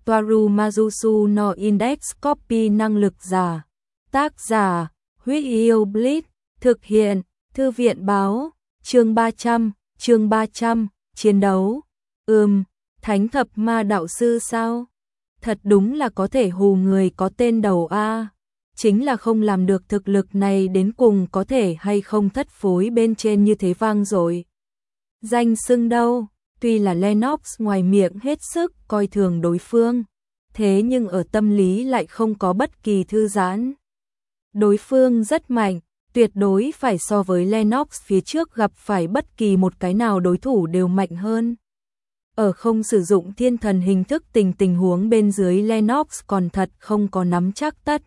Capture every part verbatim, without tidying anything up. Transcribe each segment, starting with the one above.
Toaru Majusu no Index Copy năng lực giả. Tác giả, Huyết Yêu Blitz, thực hiện, Thư viện báo, chương ba trăm, chương ba trăm, chiến đấu. Ừm, Thánh thập ma đạo sư sao? Thật đúng là có thể hù người có tên đầu a. Chính là không làm được thực lực này đến cùng có thể hay không thất phối bên trên như thế vang rồi. Danh xưng đâu, tuy là Lennox ngoài miệng hết sức coi thường đối phương, thế nhưng ở tâm lý lại không có bất kỳ thư giãn. Đối phương rất mạnh, tuyệt đối phải so với Lennox phía trước gặp phải bất kỳ một cái nào đối thủ đều mạnh hơn. Ở không sử dụng thiên thần hình thức tình tình huống bên dưới Lennox còn thật không có nắm chắc tất.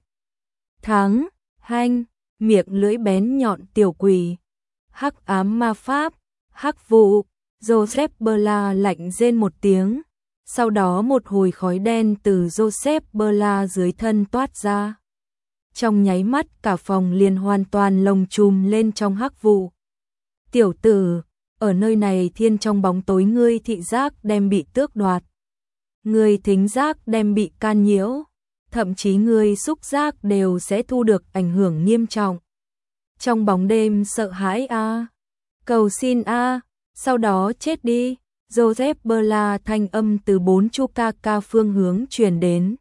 Thắng, hanh, miệng lưỡi bén nhọn tiểu quỷ, hắc ám ma pháp, hắc vụ, Joseph Berla lạnh rên một tiếng, sau đó một hồi khói đen từ Joseph Berla dưới thân toát ra. Trong nháy mắt cả phòng liền hoàn toàn lồng chùm lên trong hắc vụ. Tiểu tử, ở nơi này thiên trong bóng tối ngươi thị giác đem bị tước đoạt. Ngươi thính giác đem bị can nhiễu. Thậm chí ngươi xúc giác đều sẽ thu được ảnh hưởng nghiêm trọng. Trong bóng đêm sợ hãi a, cầu xin a, sau đó chết đi. Joseph Berla thanh âm từ bốn chu ca ca phương hướng truyền đến.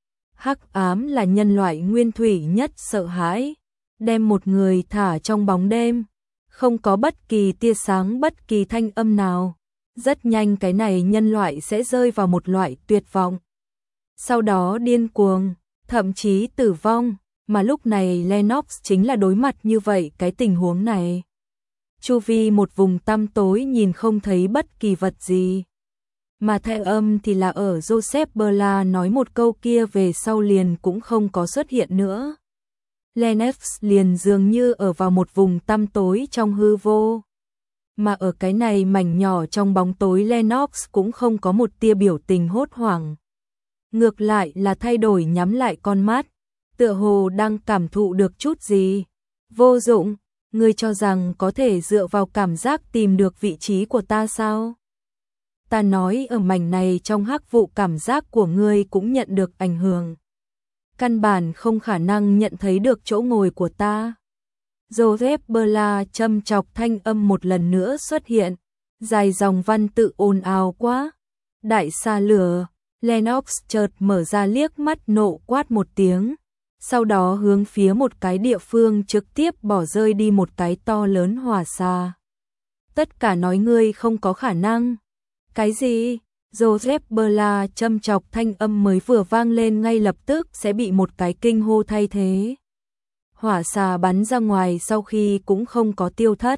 Hắc ám là nhân loại nguyên thủy nhất sợ hãi, đem một người thả trong bóng đêm, không có bất kỳ tia sáng bất kỳ thanh âm nào. Rất nhanh cái này nhân loại sẽ rơi vào một loại tuyệt vọng. Sau đó điên cuồng, thậm chí tử vong, mà lúc này Lennox chính là đối mặt như vậy cái tình huống này. Chu vi một vùng tăm tối nhìn không thấy bất kỳ vật gì. Mà thanh âm thì là ở Joseph Berla nói một câu kia về sau liền cũng không có xuất hiện nữa. Lennox liền dường như ở vào một vùng tăm tối trong hư vô. Mà ở cái này mảnh nhỏ trong bóng tối Lennox cũng không có một tia biểu tình hốt hoảng. Ngược lại là thay đổi nhắm lại con mắt, tựa hồ đang cảm thụ được chút gì. Vô dụng, ngươi cho rằng có thể dựa vào cảm giác tìm được vị trí của ta sao? Ta nói ở mảnh này trong hắc vụ cảm giác của ngươi cũng nhận được ảnh hưởng. Căn bản không khả năng nhận thấy được chỗ ngồi của ta. Joseph Berla châm chọc thanh âm một lần nữa xuất hiện, dài dòng văn tự ồn ào quá. Đại xa lửa. Lennox chợt mở ra liếc mắt nộ quát một tiếng, sau đó hướng phía một cái địa phương trực tiếp bỏ rơi đi một cái to lớn hỏa xà. Tất cả nói ngươi không có khả năng. Cái gì? Joseph Berla châm chọc thanh âm mới vừa vang lên ngay lập tức sẽ bị một cái kinh hô thay thế. Hỏa xà bắn ra ngoài sau khi cũng không có tiêu thất,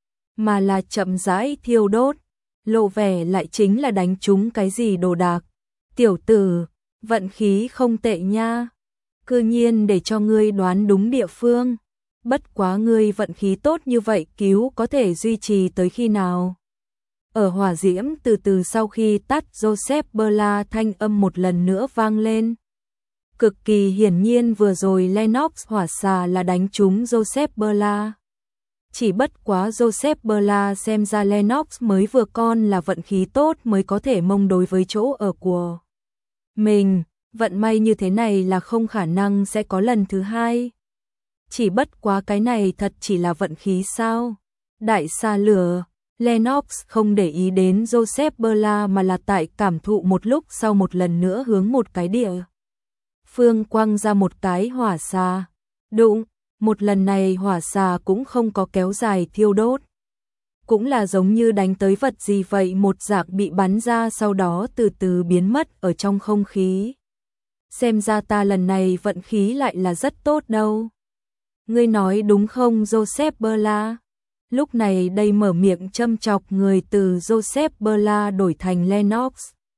mà là chậm rãi thiêu đốt, lộ vẻ lại chính là đánh trúng cái gì đồ đạc. Tiểu tử, vận khí không tệ nha. Cư nhiên để cho ngươi đoán đúng địa phương. Bất quá ngươi vận khí tốt như vậy cứu có thể duy trì tới khi nào? Ở hỏa diễm từ từ sau khi tắt Joseph Berla thanh âm một lần nữa vang lên. Cực kỳ hiển nhiên vừa rồi Lennox hỏa xà là đánh trúng Joseph Berla. Chỉ bất quá Joseph Berla xem ra Lennox mới vừa con là vận khí tốt mới có thể mông đối với chỗ ở của mình, vận may như thế này là không khả năng sẽ có lần thứ hai. Chỉ bất quá cái này thật chỉ là vận khí sao? Đại xa lửa, Lennox không để ý đến Joseph Berla mà là tại cảm thụ một lúc sau một lần nữa hướng một cái địa phương quăng ra một cái hỏa xà. Đụng, một lần này hỏa xà cũng không có kéo dài thiêu đốt. Cũng là giống như đánh tới vật gì vậy một dạng bị bắn ra sau đó từ từ biến mất ở trong không khí. Xem ra ta lần này vận khí lại là rất tốt đâu. Ngươi nói đúng không Joseph Berla? Lúc này đây mở miệng châm chọc người từ Joseph Berla đổi thành Lennox.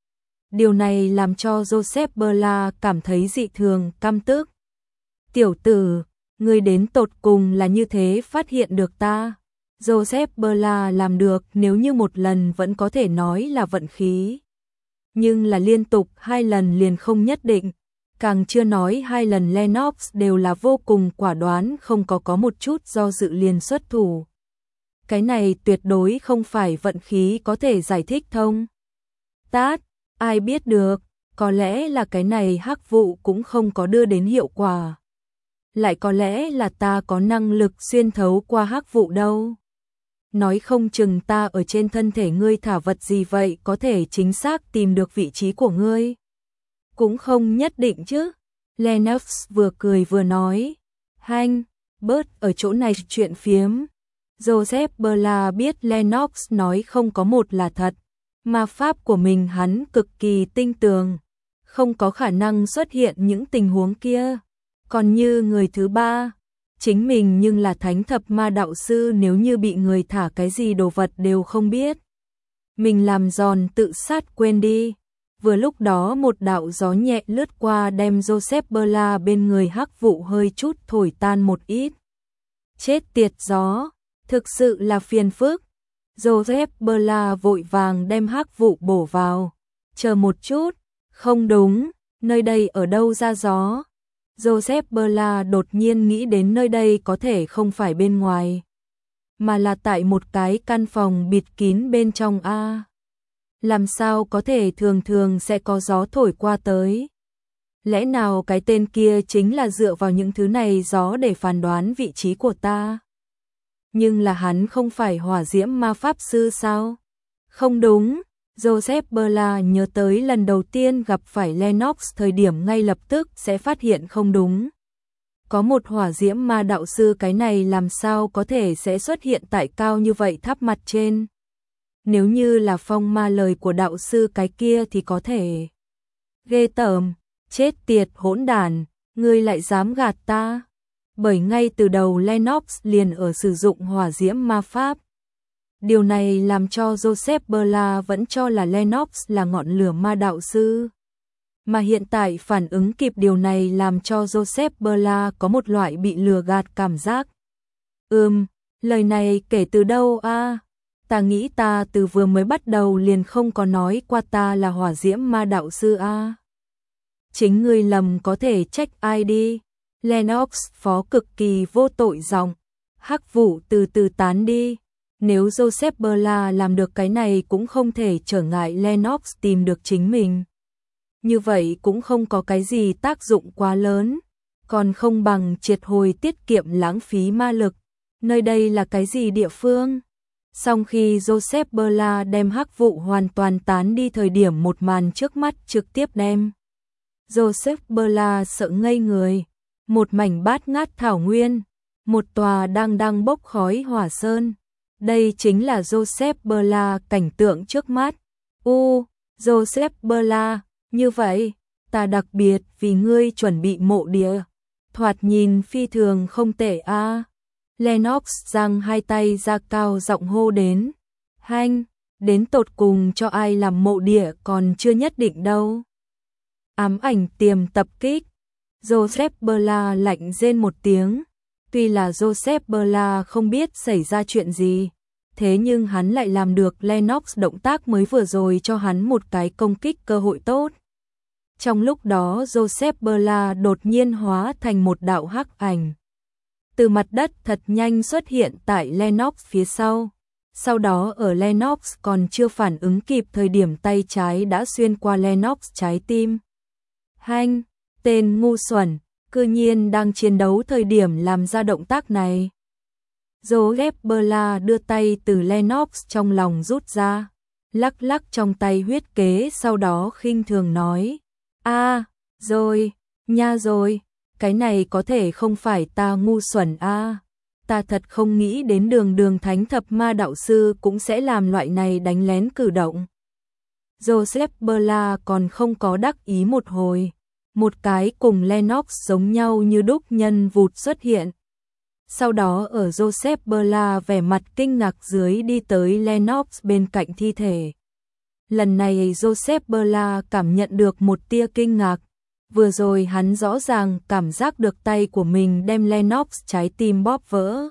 Điều này làm cho Joseph Berla cảm thấy dị thường căm tức. Tiểu tử, ngươi đến tột cùng là như thế phát hiện được ta. Joseph Berla làm được nếu như một lần vẫn có thể nói là vận khí. Nhưng là liên tục hai lần liền không nhất định. Càng chưa nói hai lần Lennox đều là vô cùng quả đoán không có có một chút do dự liền xuất thủ. Cái này tuyệt đối không phải vận khí có thể giải thích thông. Tát, ai biết được, Có lẽ là cái này hắc vụ cũng không có đưa đến hiệu quả. Lại có lẽ là ta có năng lực xuyên thấu qua hắc vụ đâu. Nói không chừng ta ở trên thân thể ngươi thả vật gì vậy có thể chính xác tìm được vị trí của ngươi. Cũng không nhất định chứ. Lennox vừa cười vừa nói. Hanh, bớt ở chỗ này chuyện phiếm. Joseph Bella biết Lennox nói không có một là thật. Ma pháp của mình hắn cực kỳ tinh tường. Không có khả năng xuất hiện những tình huống kia. Còn như người thứ ba, chính mình nhưng là thánh thập ma đạo sư nếu như bị người thả cái gì đồ vật đều không biết. Mình làm giòn tự sát quên đi. Vừa lúc đó một đạo gió nhẹ lướt qua đem Joseph Bella bên người hắc vụ hơi chút thổi tan một ít. Chết tiệt gió, thực sự là phiền phức. Joseph Bella vội vàng đem hắc vụ bổ vào. Chờ một chút, không đúng, nơi đây ở đâu ra gió? Joseph Bella đột nhiên nghĩ đến nơi đây có thể không phải bên ngoài, mà là tại một cái căn phòng bịt kín bên trong a. Làm sao có thể thường thường sẽ có gió thổi qua tới? Lẽ nào cái tên kia chính là dựa vào những thứ này gió để phán đoán vị trí của ta? Nhưng là hắn không phải hỏa diễm ma pháp sư sao? Không đúng, Joseph Bella nhớ tới lần đầu tiên gặp phải Lennox thời điểm ngay lập tức sẽ phát hiện không đúng. Có một hỏa diễm ma đạo sư cái này làm sao có thể sẽ xuất hiện tại cao như vậy tháp mặt trên? Nếu như là phong ma lời của đạo sư cái kia thì có thể. Ghê tởm, chết tiệt hỗn đản, ngươi lại dám gạt ta. Bởi ngay từ đầu Lennox liền ở sử dụng hỏa diễm ma pháp. Điều này làm cho Joseph Bella vẫn cho là Lennox là ngọn lửa ma đạo sư. Mà hiện tại phản ứng kịp điều này làm cho Joseph Bella có một loại bị lừa gạt cảm giác. Ừm, lời này kể từ đâu a? Ta nghĩ ta từ vừa mới bắt đầu liền không có nói qua ta là hỏa diễm ma đạo sư a. Chính ngươi lầm có thể trách ai đi. Lennox phó cực kỳ vô tội giọng. Hắc vụ từ từ tán đi. Nếu Joseph Bella làm được cái này cũng không thể trở ngại Lennox tìm được chính mình. Như vậy cũng không có cái gì tác dụng quá lớn. Còn không bằng triệt hồi tiết kiệm lãng phí ma lực. Nơi đây là cái gì địa phương? Song khi Joseph Bella đem hắc vụ hoàn toàn tán đi thời điểm một màn trước mắt trực tiếp đem. Joseph Bella sợ ngây người. Một mảnh bát ngát thảo nguyên. Một tòa đang đang bốc khói hỏa sơn. Đây chính là Joseph Bella cảnh tượng trước mắt. U, Joseph Bella, như vậy, ta đặc biệt vì ngươi chuẩn bị mộ địa. Thoạt nhìn phi thường không tệ a. Lennox giang hai tay ra cao giọng hô đến. Hanh, đến tột cùng cho ai làm mộ địa còn chưa nhất định đâu. Ám ảnh tiềm tập kích. Joseph Bella lạnh rên một tiếng. Tuy là Joseph Bella không biết xảy ra chuyện gì, thế nhưng hắn lại làm được Lennox động tác mới vừa rồi cho hắn một cái công kích cơ hội tốt. Trong lúc đó Joseph Bella đột nhiên hóa thành một đạo hắc ảnh. Từ mặt đất thật nhanh xuất hiện tại Lennox phía sau. Sau đó ở Lennox còn chưa phản ứng kịp thời điểm tay trái đã xuyên qua Lennox trái tim. Hanh, tên ngu xuẩn, cư nhiên đang chiến đấu thời điểm làm ra động tác này. Joseph Bella đưa tay từ Lennox trong lòng rút ra, lắc lắc trong tay huyết kế sau đó khinh thường nói. A, à, rồi, nha rồi, cái này có thể không phải ta ngu xuẩn a. À. Ta thật không nghĩ đến đường đường thánh thập ma đạo sư cũng sẽ làm loại này đánh lén cử động. Joseph Bella còn không có đắc ý một hồi. Một cái cùng Lennox giống nhau như đúc nhân vụt xuất hiện. Sau đó ở Joseph Bella vẻ mặt kinh ngạc dưới đi tới Lennox bên cạnh thi thể. Lần này Joseph Bella cảm nhận được một tia kinh ngạc. Vừa rồi hắn rõ ràng cảm giác được tay của mình đem Lennox trái tim bóp vỡ.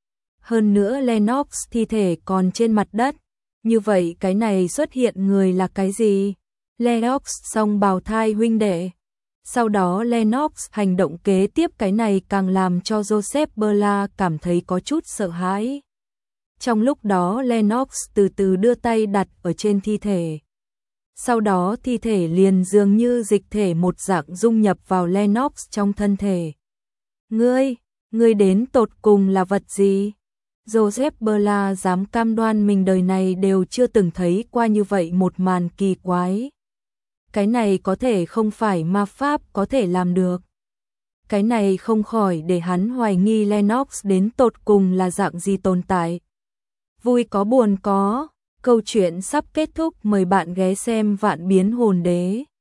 Hơn nữa Lennox thi thể còn trên mặt đất. Như vậy cái này xuất hiện người là cái gì? Lennox song bào thai huynh đệ. Sau đó Lennox hành động kế tiếp cái này càng làm cho Joseph Bella cảm thấy có chút sợ hãi. Trong lúc đó Lennox từ từ đưa tay đặt ở trên thi thể. Sau đó thi thể liền dường như dịch thể một dạng dung nhập vào Lennox trong thân thể. Ngươi, ngươi đến tột cùng là vật gì? Joseph Bella dám cam đoan mình đời này đều chưa từng thấy qua như vậy một màn kỳ quái. Cái này có thể không phải ma pháp có thể làm được. Cái này không khỏi để hắn hoài nghi Lennox đến tột cùng là dạng gì tồn tại. Vui có buồn có, câu chuyện sắp kết thúc, mời bạn ghé xem Vạn Biến Hồn Đế.